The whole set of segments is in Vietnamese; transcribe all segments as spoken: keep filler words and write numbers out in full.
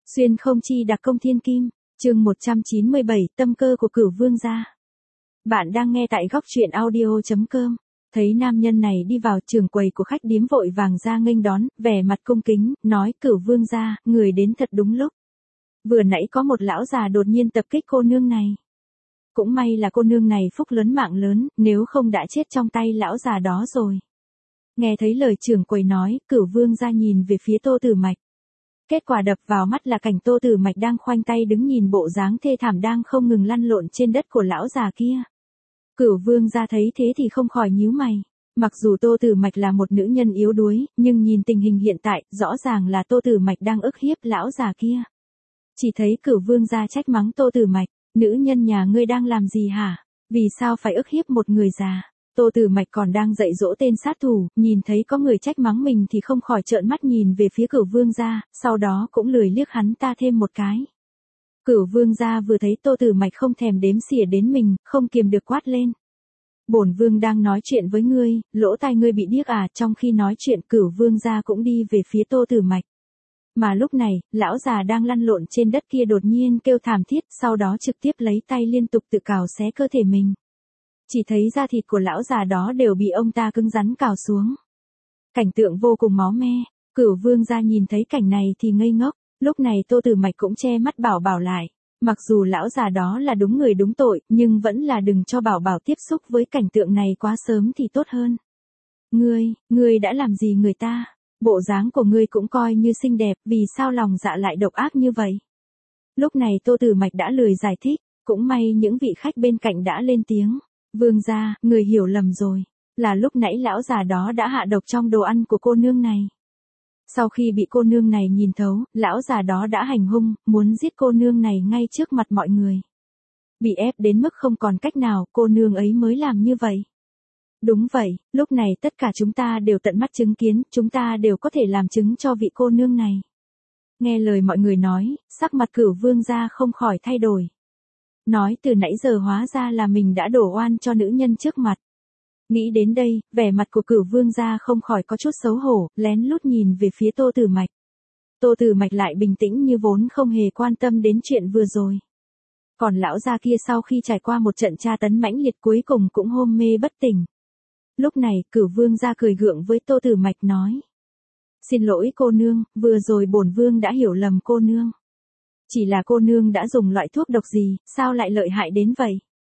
Xuyên không chi đặc công thiên kim, chương một trăm chín mươi bảy, tâm cơ của Cửu Vương gia. Bạn đang nghe tại góc truyện audio chấm com. Thấy nam nhân này đi vào, trường quầy của khách điếm vội vàng ra nghênh đón, vẻ mặt cung kính, nói: Cửu Vương gia, người đến thật đúng lúc. Vừa nãy có một lão già đột nhiên tập kích cô nương này. Cũng may là cô nương này phúc lớn mạng lớn, nếu không đã chết trong tay lão già đó rồi. Nghe thấy lời trưởng quầy nói, Cửu Vương gia nhìn về phía Tô Tử Mạch. Kết quả đập vào mắt là cảnh Tô Tử Mạch đang khoanh tay đứng nhìn bộ dáng thê thảm đang không ngừng lăn lộn trên đất của lão già kia. Cửu Vương gia thấy thế thì không khỏi nhíu mày. Mặc dù Tô Tử Mạch là một nữ nhân yếu đuối, nhưng nhìn tình hình hiện tại, rõ ràng là Tô Tử Mạch đang ức hiếp lão già kia. Chỉ thấy Cửu Vương gia trách mắng Tô Tử Mạch: nữ nhân nhà ngươi đang làm gì hả? Vì sao phải ức hiếp một người già? Tô Tử Mạch còn đang dạy dỗ tên sát thủ, nhìn thấy có người trách mắng mình thì không khỏi trợn mắt nhìn về phía Cửu Vương gia, sau đó cũng lười liếc hắn ta thêm một cái. Cửu Vương gia vừa thấy Tô Tử Mạch không thèm đếm xỉa đến mình, không kiềm được quát lên: bổn vương đang nói chuyện với ngươi, lỗ tai ngươi bị điếc à? Trong khi nói chuyện, Cửu Vương gia cũng đi về phía Tô Tử Mạch. Mà lúc này, lão già đang lăn lộn trên đất kia đột nhiên kêu thảm thiết, sau đó trực tiếp lấy tay liên tục tự cào xé cơ thể mình. Chỉ thấy da thịt của lão già đó đều bị ông ta cứng rắn cào xuống. Cảnh tượng vô cùng máu me, Cửu Vương gia nhìn thấy cảnh này thì ngây ngốc, lúc này Tô Tử Mạch cũng che mắt bảo bảo lại. Mặc dù lão già đó là đúng người đúng tội, nhưng vẫn là đừng cho bảo bảo tiếp xúc với cảnh tượng này quá sớm thì tốt hơn. Ngươi, ngươi đã làm gì người ta? Bộ dáng của ngươi cũng coi như xinh đẹp, vì sao lòng dạ lại độc ác như vậy? Lúc này Tô Tử Mạch đã lười giải thích, cũng may những vị khách bên cạnh đã lên tiếng. Vương gia, người hiểu lầm rồi, là lúc nãy lão già đó đã hạ độc trong đồ ăn của cô nương này. Sau khi bị cô nương này nhìn thấu, lão già đó đã hành hung, muốn giết cô nương này ngay trước mặt mọi người. Bị ép đến mức không còn cách nào, cô nương ấy mới làm như vậy. Đúng vậy, lúc này tất cả chúng ta đều tận mắt chứng kiến, chúng ta đều có thể làm chứng cho vị cô nương này. Nghe lời mọi người nói, sắc mặt Cửu Vương gia không khỏi thay đổi. Nói từ nãy giờ hóa ra là mình đã đổ oan cho nữ nhân trước mặt. Nghĩ đến đây, vẻ mặt của Cửu Vương gia không khỏi có chút xấu hổ, lén lút nhìn về phía Tô Tử Mạch. Tô Tử Mạch lại bình tĩnh như vốn không hề quan tâm đến chuyện vừa rồi. Còn lão gia kia sau khi trải qua một trận tra tấn mãnh liệt cuối cùng cũng hôn mê bất tỉnh. Lúc này, Cửu Vương gia cười gượng với Tô Tử Mạch nói: xin lỗi cô nương, vừa rồi bổn vương đã hiểu lầm cô nương. Chỉ là cô nương đã dùng loại thuốc độc gì, sao lại lợi hại đến vậy?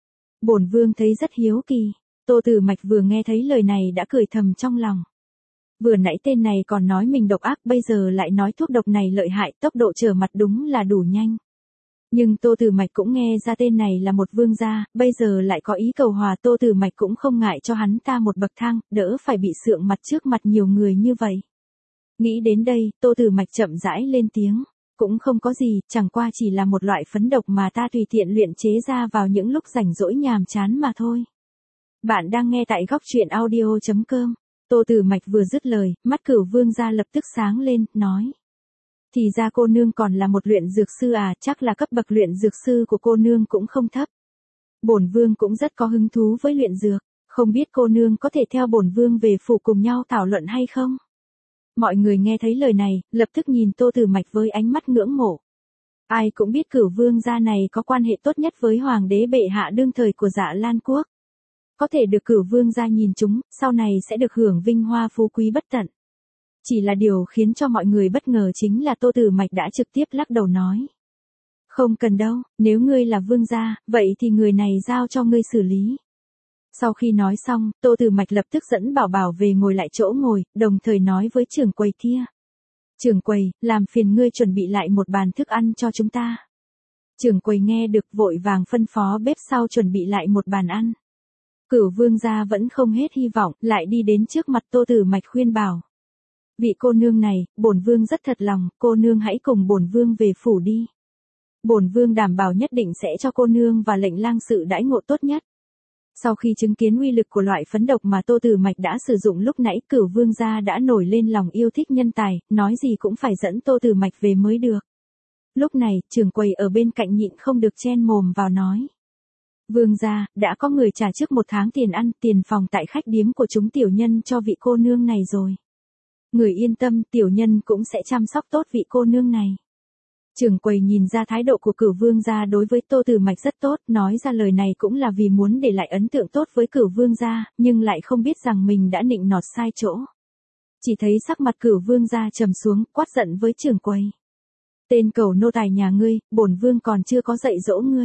Bổn vương thấy rất hiếu kỳ. Tô Tử Mạch vừa nghe thấy lời này đã cười thầm trong lòng. Vừa nãy tên này còn nói mình độc ác, bây giờ lại nói thuốc độc này lợi hại, tốc độ trở mặt đúng là đủ nhanh. Nhưng Tô Tử Mạch cũng nghe ra tên này là một vương gia, bây giờ lại có ý cầu hòa, Tô Tử Mạch cũng không ngại cho hắn ta một bậc thang, đỡ phải bị sượng mặt trước mặt nhiều người như vậy. Nghĩ đến đây, Tô Tử Mạch chậm rãi lên tiếng: cũng không có gì, chẳng qua chỉ là một loại phấn độc mà ta tùy tiện luyện chế ra vào những lúc rảnh rỗi nhàm chán mà thôi. Bạn đang nghe tại góc truyện audio chấm com. Tô Tử Mạch vừa dứt lời, mắt Cửu Vương gia lập tức sáng lên, nói: thì ra cô nương còn là một luyện dược sư à? Chắc là cấp bậc luyện dược sư của cô nương cũng không thấp. Bổn vương cũng rất có hứng thú với luyện dược, không biết cô nương có thể theo bổn vương về phủ cùng nhau thảo luận hay không? Mọi người nghe thấy lời này, lập tức nhìn Tô Tử Mạch với ánh mắt ngưỡng mộ. Ai cũng biết Cửu Vương gia này có quan hệ tốt nhất với hoàng đế bệ hạ đương thời của Dạ Lan quốc. Có thể được Cửu Vương gia nhìn chúng, sau này sẽ được hưởng vinh hoa phú quý bất tận. Chỉ là điều khiến cho mọi người bất ngờ chính là Tô Tử Mạch đã trực tiếp lắc đầu nói: không cần đâu, nếu ngươi là vương gia, vậy thì người này giao cho ngươi xử lý. Sau khi nói xong, Tô Tử Mạch lập tức dẫn bảo bảo về ngồi lại chỗ ngồi, đồng thời nói với trưởng quầy kia: trưởng quầy, làm phiền ngươi chuẩn bị lại một bàn thức ăn cho chúng ta. Trưởng quầy nghe được vội vàng phân phó bếp sau chuẩn bị lại một bàn ăn. Cửu Vương gia vẫn không hết hy vọng, lại đi đến trước mặt Tô Tử Mạch khuyên bảo: vị cô nương này, bổn vương rất thật lòng, cô nương hãy cùng bổn vương về phủ đi. Bổn vương đảm bảo nhất định sẽ cho cô nương và lệnh lang sự đãi ngộ tốt nhất. Sau khi chứng kiến uy lực của loại phấn độc mà Tô Tử Mạch đã sử dụng lúc nãy, Cửu Vương gia đã nổi lên lòng yêu thích nhân tài, nói gì cũng phải dẫn Tô Tử Mạch về mới được. Lúc này, trưởng quầy ở bên cạnh nhịn không được chen mồm vào nói: vương gia, đã có người trả trước một tháng tiền ăn, tiền phòng tại khách điếm của chúng tiểu nhân cho vị cô nương này rồi. Người yên tâm, tiểu nhân cũng sẽ chăm sóc tốt vị cô nương này. Trưởng quầy nhìn ra thái độ của Cửu Vương gia đối với Tô Tử Mạch rất tốt, nói ra lời này cũng là vì muốn để lại ấn tượng tốt với Cửu Vương gia, nhưng lại không biết rằng mình đã nịnh nọt sai chỗ. Chỉ thấy sắc mặt Cửu Vương gia trầm xuống, quát giận với trưởng quầy. Tên cẩu nô tài nhà ngươi, bổn vương còn chưa có dạy dỗ ngươi.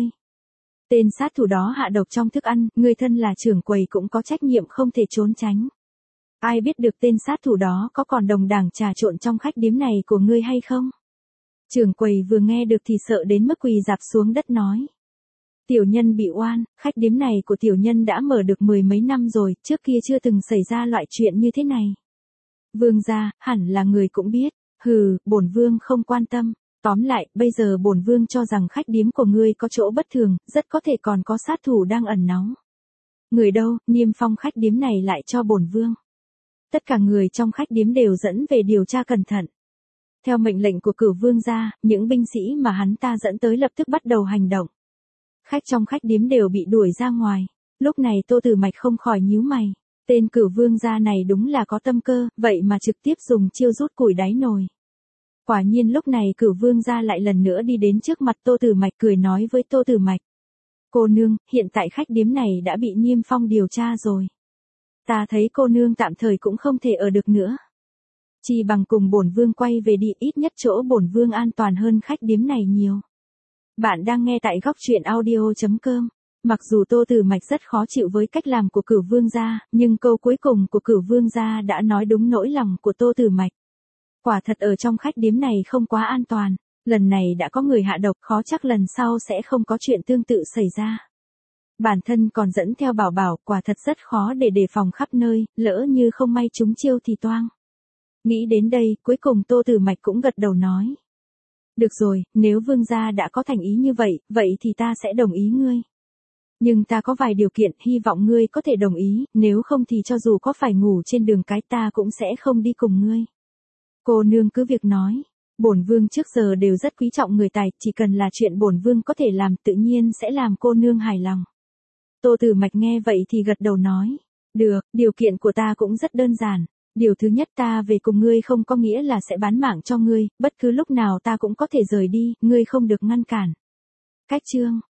Tên sát thủ đó hạ độc trong thức ăn, ngươi thân là trưởng quầy cũng có trách nhiệm không thể trốn tránh. Ai biết được tên sát thủ đó có còn đồng đảng trà trộn trong khách điếm này của ngươi hay không? Trưởng quầy vừa nghe được thì sợ đến mức quỳ rạp xuống đất nói. Tiểu nhân bị oan, khách điếm này của tiểu nhân đã mở được mười mấy năm rồi, trước kia chưa từng xảy ra loại chuyện như thế này. Vương gia, hẳn là người cũng biết, hừ, bổn vương không quan tâm. Tóm lại, bây giờ bổn vương cho rằng khách điếm của ngươi có chỗ bất thường, rất có thể còn có sát thủ đang ẩn náu. Người đâu, niêm phong khách điếm này lại cho bổn vương. Tất cả người trong khách điếm đều dẫn về điều tra cẩn thận. Theo mệnh lệnh của Cửu Vương gia, những binh sĩ mà hắn ta dẫn tới lập tức bắt đầu hành động. Khách trong khách điếm đều bị đuổi ra ngoài. Lúc này Tô Tử Mạch không khỏi nhíu mày. Tên Cửu Vương gia này đúng là có tâm cơ, vậy mà trực tiếp dùng chiêu rút củi đáy nồi. Quả nhiên lúc này Cửu Vương gia lại lần nữa đi đến trước mặt Tô Tử Mạch cười nói với Tô Tử Mạch. Cô nương, hiện tại khách điếm này đã bị niêm phong điều tra rồi. Ta thấy cô nương tạm thời cũng không thể ở được nữa. Chỉ bằng cùng bổn vương quay về đi, ít nhất chỗ bổn vương an toàn hơn khách điếm này nhiều. Bạn đang nghe tại góc truyện audio chấm com. Mặc dù Tô Tử Mạch rất khó chịu với cách làm của Cửu Vương gia, nhưng câu cuối cùng của Cửu Vương gia đã nói đúng nỗi lòng của Tô Tử Mạch. Quả thật ở trong khách điếm này không quá an toàn, lần này đã có người hạ độc, khó chắc lần sau sẽ không có chuyện tương tự xảy ra. Bản thân còn dẫn theo Bảo Bảo, quả thật rất khó để đề phòng khắp nơi, lỡ như không may trúng chiêu thì toang. Nghĩ đến đây, cuối cùng Tô Tử Mạch cũng gật đầu nói. Được rồi, nếu vương gia đã có thành ý như vậy, vậy thì ta sẽ đồng ý ngươi. Nhưng ta có vài điều kiện, hy vọng ngươi có thể đồng ý, nếu không thì cho dù có phải ngủ trên đường cái ta cũng sẽ không đi cùng ngươi. Cô nương cứ việc nói, bổn vương trước giờ đều rất quý trọng người tài, chỉ cần là chuyện bổn vương có thể làm tự nhiên sẽ làm cô nương hài lòng. Tô Tử Mạch nghe vậy thì gật đầu nói, được, điều kiện của ta cũng rất đơn giản. Điều thứ nhất, ta về cùng ngươi không có nghĩa là sẽ bán mạng cho ngươi, bất cứ lúc nào ta cũng có thể rời đi, ngươi không được ngăn cản. Cách chương